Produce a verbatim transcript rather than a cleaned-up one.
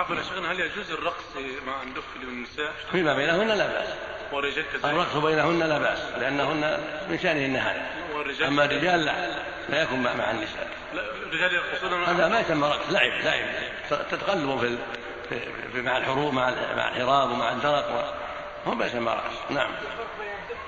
أقول شيخنا هل يجوز الرقص مع الدف للنساء فيما بينهن لا بأس، والرجال كذلك؟ الرقص بينهن لا بأس لأنهن من شأنهن هذا، أما الرجال لا لا يكون مع النساء. لا الرجال يرقصون هذا ما يسمى رقص، لعب لعب تتقلبوا في, في مع الحروب مع الحراب ومع الدرق، هو ما يسمى رقص. نعم.